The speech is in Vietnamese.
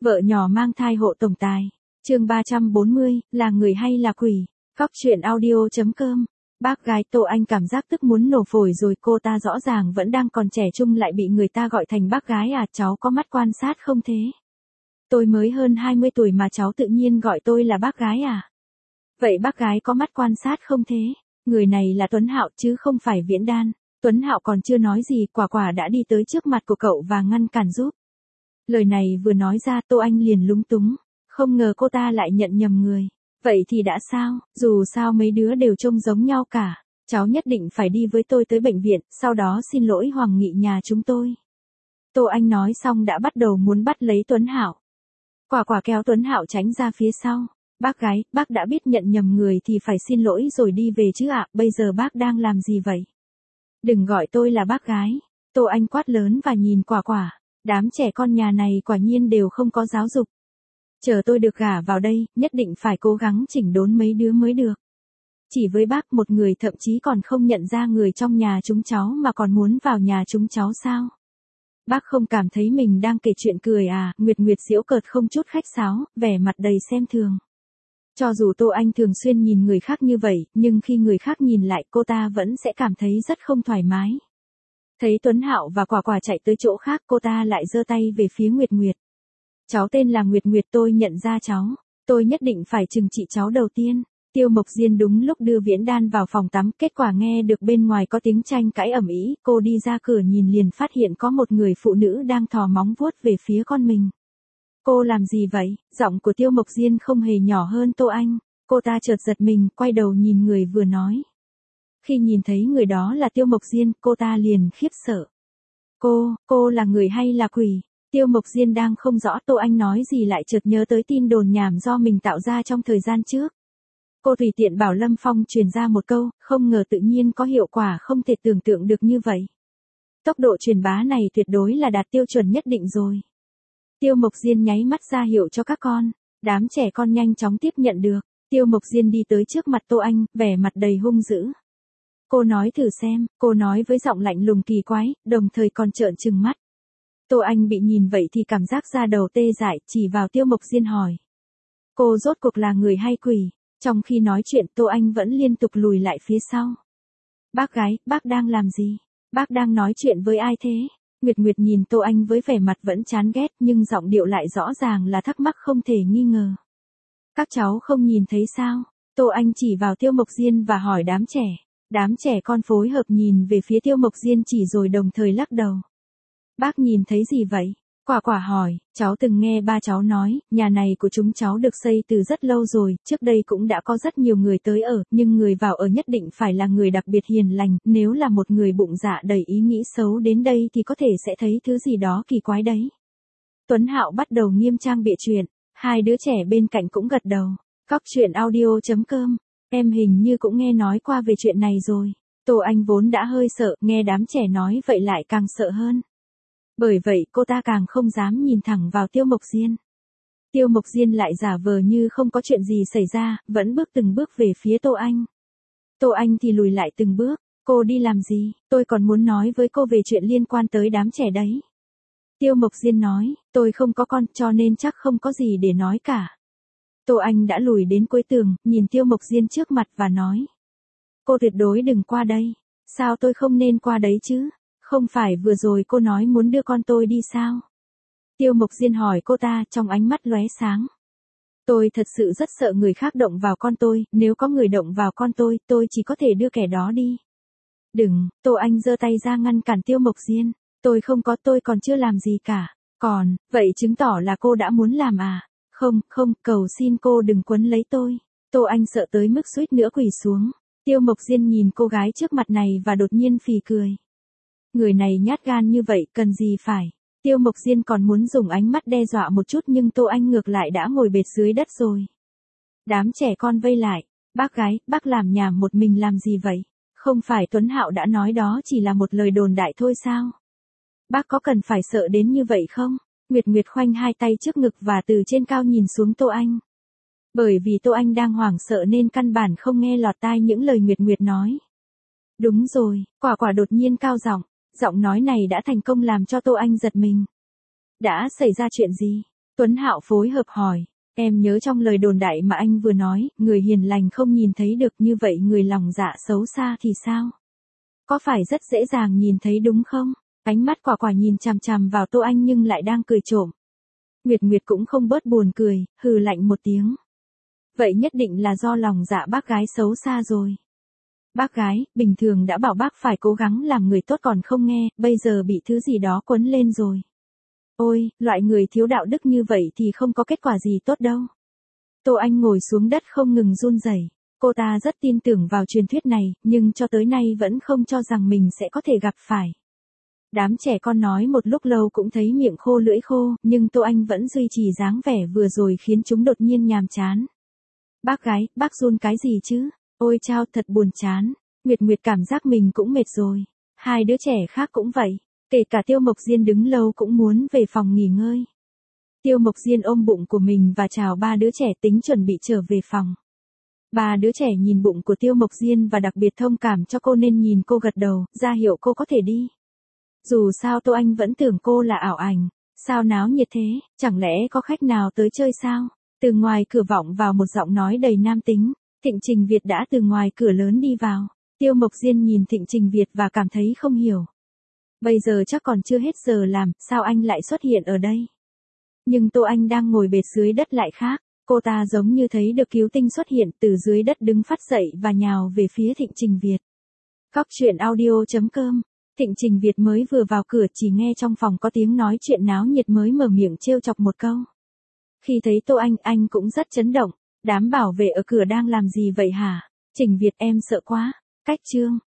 Vợ nhỏ mang thai hộ tổng tài. Chương 340, là người hay là quỷ? Cóc truyện audio.com. Bác gái Tô Anh cảm giác tức muốn nổ phổi rồi, cô ta rõ ràng vẫn đang còn trẻ trung lại bị người ta gọi thành bác gái à, cháu có mắt quan sát không thế? Tôi mới hơn 20 tuổi mà cháu tự nhiên gọi tôi là bác gái à? Vậy bác gái có mắt quan sát không thế? Người này là Tuấn Hạo chứ không phải Viễn Đan. Tuấn Hạo còn chưa nói gì, Quả Quả đã đi tới trước mặt của cậu và ngăn cản giúp. Lời này vừa nói ra Tô Anh liền lúng túng, không ngờ cô ta lại nhận nhầm người. Vậy thì đã sao, dù sao mấy đứa đều trông giống nhau cả. Cháu nhất định phải đi với tôi tới bệnh viện, sau đó xin lỗi Hoàng Nghị nhà chúng tôi. Tô Anh nói xong đã bắt đầu muốn bắt lấy Tuấn Hạo. Quả Quả kéo Tuấn Hạo tránh ra phía sau. Bác gái, bác đã biết nhận nhầm người thì phải xin lỗi rồi đi về chứ ạ, bây giờ bác đang làm gì vậy? Đừng gọi tôi là bác gái. Tô Anh quát lớn và nhìn Quả Quả. Đám trẻ con nhà này quả nhiên đều không có giáo dục. Chờ tôi được gả vào đây, nhất định phải cố gắng chỉnh đốn mấy đứa mới được. Chỉ với bác một người thậm chí còn không nhận ra người trong nhà chúng cháu mà còn muốn vào nhà chúng cháu sao? Bác không cảm thấy mình đang kể chuyện cười à? Nguyệt Nguyệt giễu cợt không chút khách sáo, vẻ mặt đầy xem thường. Cho dù Tô Anh thường xuyên nhìn người khác như vậy, nhưng khi người khác nhìn lại cô ta vẫn sẽ cảm thấy rất không thoải mái. Thấy Tuấn Hạo và Quả Quả chạy tới chỗ khác, cô ta lại giơ tay về phía Nguyệt Nguyệt. Cháu tên là Nguyệt Nguyệt, tôi nhận ra cháu. Tôi nhất định phải trừng trị cháu đầu tiên. Tiêu Mộc Diên đúng lúc đưa Viễn Đan vào phòng tắm, kết quả nghe được bên ngoài có tiếng tranh cãi ầm ĩ, cô đi ra cửa nhìn liền phát hiện có một người phụ nữ đang thò móng vuốt về phía con mình. Cô làm gì vậy? Giọng của Tiêu Mộc Diên không hề nhỏ hơn Tô Anh. Cô ta chợt giật mình, quay đầu nhìn người vừa nói. Khi nhìn thấy người đó là Tiêu Mộc Diên, cô ta liền khiếp sợ. Cô là người hay là quỷ? Tiêu Mộc Diên đang không rõ Tô Anh nói gì lại chợt nhớ tới tin đồn nhảm do mình tạo ra trong thời gian trước. Cô tùy tiện bảo Lâm Phong truyền ra một câu, không ngờ tự nhiên có hiệu quả không thể tưởng tượng được như vậy. Tốc độ truyền bá này tuyệt đối là đạt tiêu chuẩn nhất định rồi. Tiêu Mộc Diên nháy mắt ra hiệu cho các con. Đám trẻ con nhanh chóng tiếp nhận được. Tiêu Mộc Diên đi tới trước mặt Tô Anh, vẻ mặt đầy hung dữ. Cô nói thử xem, cô nói với giọng lạnh lùng kỳ quái, đồng thời còn trợn trừng mắt. Tô Anh bị nhìn vậy thì cảm giác da đầu tê dại, chỉ vào Tiêu Mộc Diên hỏi. Cô rốt cuộc là người hay quỷ? Trong khi nói chuyện Tô Anh vẫn liên tục lùi lại phía sau. Bác gái, bác đang làm gì? Bác đang nói chuyện với ai thế? Nguyệt Nguyệt nhìn Tô Anh với vẻ mặt vẫn chán ghét nhưng giọng điệu lại rõ ràng là thắc mắc không thể nghi ngờ. Các cháu không nhìn thấy sao? Tô Anh chỉ vào Tiêu Mộc Diên và hỏi đám trẻ. Đám trẻ con phối hợp nhìn về phía Tiêu Mộc Diên chỉ rồi đồng thời lắc đầu. Bác nhìn thấy gì vậy? Quả Quả hỏi, cháu từng nghe ba cháu nói, nhà này của chúng cháu được xây từ rất lâu rồi, trước đây cũng đã có rất nhiều người tới ở, nhưng người vào ở nhất định phải là người đặc biệt hiền lành, nếu là một người bụng dạ đầy ý nghĩ xấu đến đây thì có thể sẽ thấy thứ gì đó kỳ quái đấy. Tuấn Hạo bắt đầu nghiêm trang bịa chuyện, hai đứa trẻ bên cạnh cũng gật đầu. Cóc truyện audio.com, em hình như cũng nghe nói qua về chuyện này rồi. Tô Anh vốn đã hơi sợ, nghe đám trẻ nói vậy lại càng sợ hơn. Bởi vậy cô ta càng không dám nhìn thẳng vào Tiêu Mộc Diên. Tiêu Mộc Diên lại giả vờ như không có chuyện gì xảy ra, vẫn bước từng bước về phía Tô Anh. Tô Anh thì lùi lại từng bước. Cô đi làm gì? Tôi còn muốn nói với cô về chuyện liên quan tới đám trẻ đấy. Tiêu Mộc Diên nói, tôi không có con cho nên chắc không có gì để nói cả. Tô Anh đã lùi đến cuối tường, nhìn Tiêu Mộc Diên trước mặt và nói. Cô tuyệt đối đừng qua đây. Sao tôi không nên qua đấy chứ? Không phải vừa rồi cô nói muốn đưa con tôi đi sao? Tiêu Mộc Diên hỏi cô ta trong ánh mắt lóe sáng. Tôi thật sự rất sợ người khác động vào con tôi, nếu có người động vào con tôi chỉ có thể đưa kẻ đó đi. Đừng, Tô Anh giơ tay ra ngăn cản Tiêu Mộc Diên. Tôi không có, tôi còn chưa làm gì cả. Còn, vậy chứng tỏ là cô đã muốn làm à? Không, cầu xin cô đừng quấn lấy tôi. Tô Anh sợ tới mức suýt nữa quỳ xuống. Tiêu Mộc Diên nhìn cô gái trước mặt này và đột nhiên phì cười. Người này nhát gan như vậy, cần gì phải. Tiêu Mộc Diên còn muốn dùng ánh mắt đe dọa một chút nhưng Tô Anh ngược lại đã ngồi bệt dưới đất rồi. Đám trẻ con vây lại. Bác gái, bác làm nhảm một mình làm gì vậy? Không phải Tuấn Hạo đã nói đó chỉ là một lời đồn đại thôi sao? Bác có cần phải sợ đến như vậy không? Nguyệt Nguyệt khoanh hai tay trước ngực và từ trên cao nhìn xuống Tô Anh. Bởi vì Tô Anh đang hoảng sợ nên căn bản không nghe lọt tai những lời Nguyệt Nguyệt nói. Đúng rồi, Quả Quả đột nhiên cao giọng. Giọng nói này đã thành công làm cho Tô Anh giật mình. Đã xảy ra chuyện gì? Tuấn Hạo phối hợp hỏi, em nhớ trong lời đồn đại mà anh vừa nói, người hiền lành không nhìn thấy được, như vậy người lòng dạ xấu xa thì sao? Có phải rất dễ dàng nhìn thấy đúng không? Ánh mắt quả quả nhìn chằm chằm vào Tô Anh nhưng lại đang cười trộm. Nguyệt Nguyệt cũng không bớt buồn cười, hừ lạnh một tiếng. Vậy nhất định là do lòng dạ bác gái xấu xa rồi. Bác gái, bình thường đã bảo bác phải cố gắng làm người tốt còn không nghe, bây giờ bị thứ gì đó quấn lên rồi. Ôi, loại người thiếu đạo đức như vậy thì không có kết quả gì tốt đâu. Tô Anh ngồi xuống đất không ngừng run rẩy. Cô ta rất tin tưởng vào truyền thuyết này, nhưng cho tới nay vẫn không cho rằng mình sẽ có thể gặp phải. Đám trẻ con nói một lúc lâu cũng thấy miệng khô lưỡi khô, nhưng Tô Anh vẫn duy trì dáng vẻ vừa rồi khiến chúng đột nhiên nhàm chán. Bác gái, bác run cái gì chứ? Ôi chao, thật buồn chán. Nguyệt Nguyệt cảm giác mình cũng mệt rồi. Hai đứa trẻ khác cũng vậy. Kể cả Tiêu Mộc Diên đứng lâu cũng muốn về phòng nghỉ ngơi. Tiêu Mộc Diên ôm bụng của mình và chào ba đứa trẻ tính chuẩn bị trở về phòng. Ba đứa trẻ nhìn bụng của Tiêu Mộc Diên và đặc biệt thông cảm cho cô nên nhìn cô gật đầu, ra hiệu cô có thể đi. Dù sao Tô Anh vẫn tưởng cô là ảo ảnh. Sao náo nhiệt thế, chẳng lẽ có khách nào tới chơi sao? Từ ngoài cửa vọng vào một giọng nói đầy nam tính. Thịnh Trình Việt đã từ ngoài cửa lớn đi vào. Tiêu Mộc Diên nhìn Thịnh Trình Việt và cảm thấy không hiểu. Bây giờ chắc còn chưa hết giờ làm, sao anh lại xuất hiện ở đây? Nhưng Tô Anh đang ngồi bệt dưới đất lại khác. Cô ta giống như thấy được cứu tinh xuất hiện từ dưới đất đứng phát dậy và nhào về phía Thịnh Trình Việt. Cóc truyện audio.com. Thịnh Trình Việt mới vừa vào cửa chỉ nghe trong phòng có tiếng nói chuyện náo nhiệt mới mở miệng trêu chọc một câu. Khi thấy Tô anh cũng rất chấn động. Đám bảo vệ ở cửa đang làm gì vậy hả? Trình Việt em sợ quá. Cách chương.